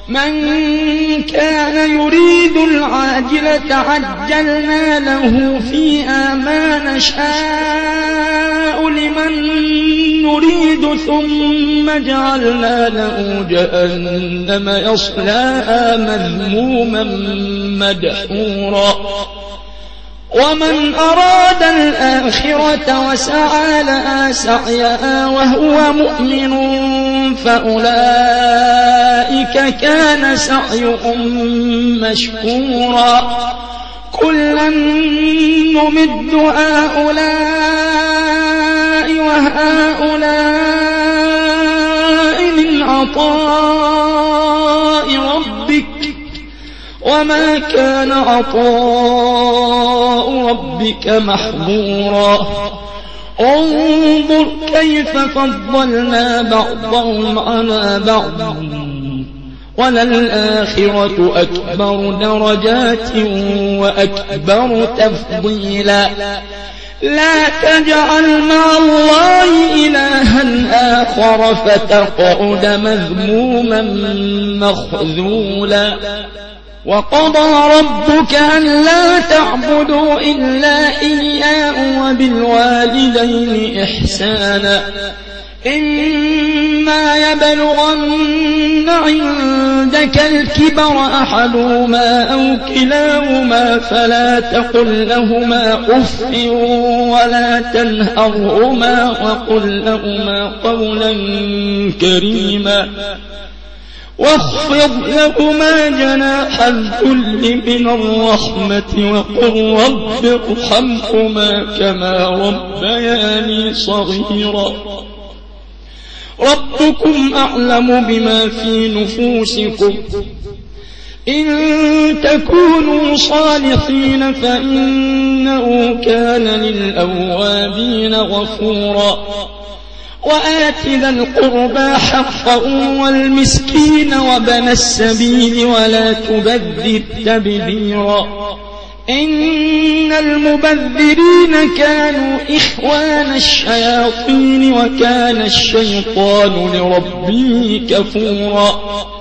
من كان يريد العاجلة عجلنا له فيها ما نشاء لمن نريد ثم جعلنا له جهنم يصلاها مذموما مدحورا ومن أراد الآخرة وسعى لها سعيها وهو مؤمن فأولئك كان سعيهم مشكورا كلا نمد هؤلاء وهؤلاء من عطاء ربك وما كان عطاء ربك محظورا انظر كيف فضلنا بعضهم على بعض وللآخرة أكبر درجات وأكبر تفضيلا لا تجعل مع الله إلها آخر فتقعد مذموما مخذولا وقضى ربك ألا تعبدوا إلا إياه وبالوالدين إحسانا إما يبلغن عندك الكبر أحدهما أو كلاهما فلا تقل لهما أف ولا تنهرهما وقل لهما قولا كريما واخفض لهما جناح الذل من الرحمة وقل رب ارحمهما كما ربياني صغيرا ربكم أعلم بما في نفوسكم إن تكونوا صالحين فإنه كان للأوابين غفورا وآت ذا القربى حقه والمسكين وابن السبيل ولا تبذر تبذيرا إن المبذرين كانوا إخوان الشياطين وكان الشيطان لربه كفورا